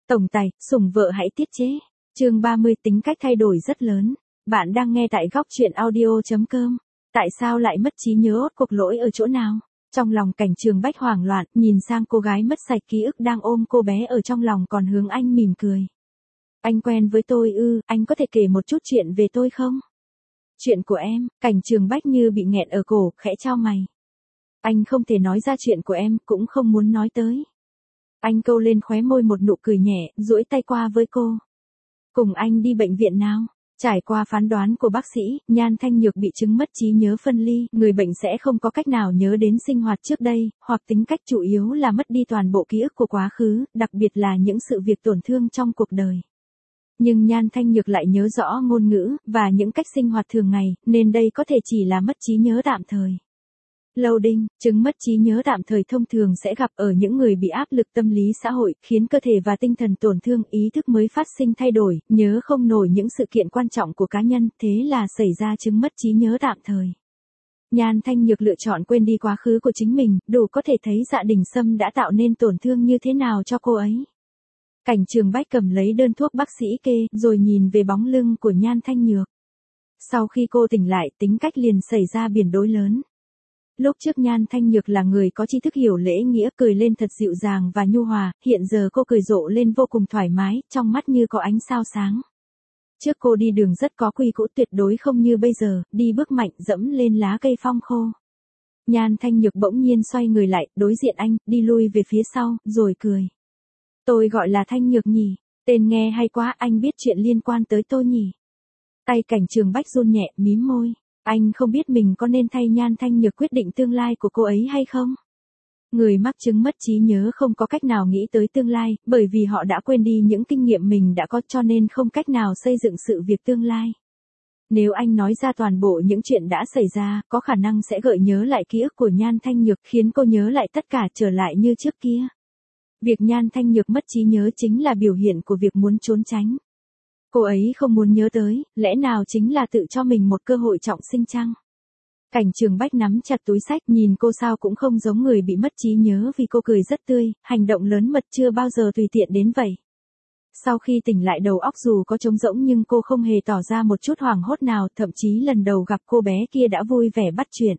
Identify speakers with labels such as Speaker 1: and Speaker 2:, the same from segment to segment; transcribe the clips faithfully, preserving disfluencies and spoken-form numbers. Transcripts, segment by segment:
Speaker 1: Tổng tài, sủng vợ hãy tiết chế. Chương ba mươi tính cách thay đổi rất lớn. Bạn đang nghe tại góc truyện audio chấm com. Tại sao lại mất trí nhớ, ốt cuộc lỗi ở chỗ nào? Trong lòng Cảnh Trường Bách hoảng loạn, nhìn sang cô gái mất sạch ký ức đang ôm cô bé ở trong lòng còn hướng anh mỉm cười. Anh quen với tôi ư, anh có thể kể một chút chuyện về tôi không? Chuyện của em, Cảnh Trường Bách như bị nghẹn ở cổ, khẽ chau mày. Anh không thể nói ra chuyện của em, cũng không muốn nói tới. Anh câu lên khóe môi một nụ cười nhẹ, duỗi tay qua với cô. Cùng anh đi bệnh viện nào? Trải qua phán đoán của bác sĩ, Nhan Thanh Nhược bị chứng mất trí nhớ phân ly, người bệnh sẽ không có cách nào nhớ đến sinh hoạt trước đây, hoặc tính cách chủ yếu là mất đi toàn bộ ký ức của quá khứ, đặc biệt là những sự việc tổn thương trong cuộc đời. Nhưng Nhan Thanh Nhược lại nhớ rõ ngôn ngữ, và những cách sinh hoạt thường ngày, nên đây có thể chỉ là mất trí nhớ tạm thời. Loading, chứng mất trí nhớ tạm thời thông thường sẽ gặp ở những người bị áp lực tâm lý xã hội, khiến cơ thể và tinh thần tổn thương, ý thức mới phát sinh thay đổi, nhớ không nổi những sự kiện quan trọng của cá nhân, thế là xảy ra chứng mất trí nhớ tạm thời. Nhan Thanh Nhược lựa chọn quên đi quá khứ của chính mình, đủ có thể thấy Dạ Đình Sâm đã tạo nên tổn thương như thế nào cho cô ấy. Cảnh Trường Bách cầm lấy đơn thuốc bác sĩ kê, rồi nhìn về bóng lưng của Nhan Thanh Nhược. Sau khi cô tỉnh lại, tính cách liền xảy ra biến đổi lớn. Lúc trước Nhan Thanh Nhược là người có tri thức hiểu lễ nghĩa, cười lên thật dịu dàng và nhu hòa, hiện giờ cô cười rộ lên vô cùng thoải mái, trong mắt như có ánh sao sáng. Trước cô đi đường rất có quy củ, tuyệt đối không như bây giờ, đi bước mạnh dẫm lên lá cây phong khô. Nhan Thanh Nhược bỗng nhiên xoay người lại, đối diện anh, đi lui về phía sau, rồi cười. Tôi gọi là Thanh Nhược nhỉ, tên nghe hay quá, anh biết chuyện liên quan tới tôi nhỉ. Tay Cảnh Trường Bách run nhẹ, mím môi. Anh không biết mình có nên thay Nhan Thanh Nhược quyết định tương lai của cô ấy hay không? Người mắc chứng mất trí nhớ không có cách nào nghĩ tới tương lai, bởi vì họ đã quên đi những kinh nghiệm mình đã có, cho nên không cách nào xây dựng sự việc tương lai. Nếu anh nói ra toàn bộ những chuyện đã xảy ra, có khả năng sẽ gợi nhớ lại ký ức của Nhan Thanh Nhược, khiến cô nhớ lại tất cả trở lại như trước kia. Việc Nhan Thanh Nhược mất trí nhớ chính là biểu hiện của việc muốn trốn tránh. Cô ấy không muốn nhớ tới, lẽ nào chính là tự cho mình một cơ hội trọng sinh chăng? Cảnh Trường Bách nắm chặt túi xách, nhìn cô sao cũng không giống người bị mất trí nhớ, vì cô cười rất tươi, hành động lớn mật chưa bao giờ tùy tiện đến vậy. Sau khi tỉnh lại, đầu óc dù có trống rỗng nhưng cô không hề tỏ ra một chút hoảng hốt nào, thậm chí lần đầu gặp cô bé kia đã vui vẻ bắt chuyện.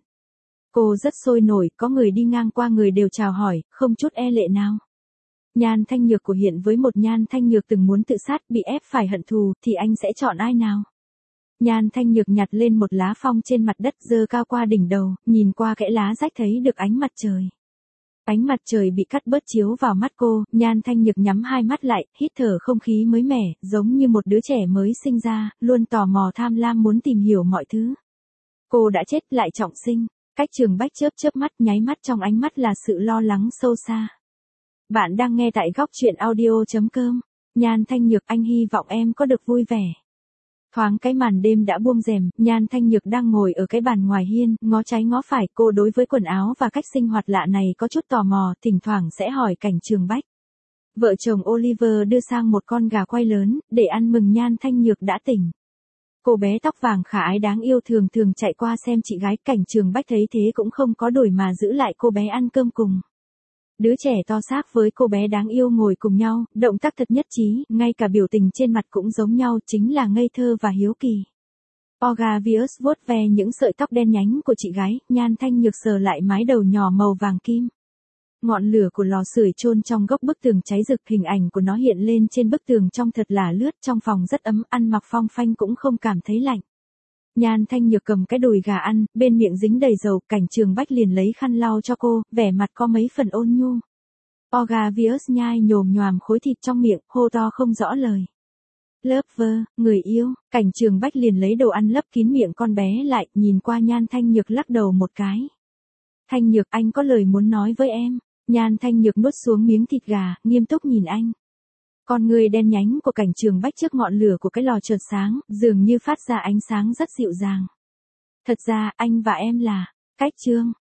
Speaker 1: Cô rất sôi nổi, có người đi ngang qua người đều chào hỏi, không chút e lệ nào. Nhan Thanh Nhược của hiện với một Nhan Thanh Nhược từng muốn tự sát, bị ép phải hận thù, thì anh sẽ chọn ai nào? Nhan Thanh Nhược nhặt lên một lá phong trên mặt đất, giơ cao qua đỉnh đầu, nhìn qua kẽ lá rách thấy được ánh mặt trời. Ánh mặt trời bị cắt bớt chiếu vào mắt cô, Nhan Thanh Nhược nhắm hai mắt lại, hít thở không khí mới mẻ, giống như một đứa trẻ mới sinh ra, luôn tò mò tham lam muốn tìm hiểu mọi thứ. Cô đã chết lại trọng sinh. Cách Trường Bách chớp chớp mắt, nháy mắt trong ánh mắt là sự lo lắng sâu xa. Bạn đang nghe tại góc truyện audio chấm com. Nhan Thanh Nhược, anh hy vọng em có được vui vẻ. Thoáng cái màn đêm đã buông rèm, Nhan Thanh Nhược đang ngồi ở cái bàn ngoài hiên, ngó trái ngó phải, cô đối với quần áo và cách sinh hoạt lạ này có chút tò mò, thỉnh thoảng sẽ hỏi Cảnh Trường Bách. Vợ chồng Oliver đưa sang một con gà quay lớn, để ăn mừng Nhan Thanh Nhược đã tỉnh. Cô bé tóc vàng khả ái đáng yêu thường thường chạy qua xem chị gái, Cảnh Trường Bách thấy thế cũng không có đổi mà giữ lại cô bé ăn cơm cùng. Đứa trẻ to xác với cô bé đáng yêu ngồi cùng nhau, động tác thật nhất trí, ngay cả biểu tình trên mặt cũng giống nhau, chính là ngây thơ và hiếu kỳ. Ogavius vuốt ve những sợi tóc đen nhánh của chị gái, Nhan Thanh Nhược sờ lại mái đầu nhỏ màu vàng kim. Ngọn lửa của lò sưởi chôn trong góc bức tường cháy rực, hình ảnh của nó hiện lên trên bức tường trông thật là lướt, trong phòng rất ấm, ăn mặc phong phanh cũng không cảm thấy lạnh. Nhan Thanh Nhược cầm cái đùi gà ăn, bên miệng dính đầy dầu, Cảnh Trường Bách liền lấy khăn lau cho cô, vẻ mặt có mấy phần ôn nhu. Ogavius nhai nhồm nhoàm khối thịt trong miệng, hô to không rõ lời. Lover, người yêu, Cảnh Trường Bách liền lấy đồ ăn lấp kín miệng con bé lại, nhìn qua Nhan Thanh Nhược lắc đầu một cái. Thanh Nhược, anh có lời muốn nói với em. Nhan Thanh Nhược nuốt xuống miếng thịt gà, nghiêm túc nhìn anh. Con người đen nhánh của Cảnh Trường Bách trước ngọn lửa của cái lò chợt sáng, dường như phát ra ánh sáng rất dịu dàng. Thật ra, anh và em là, cách chương,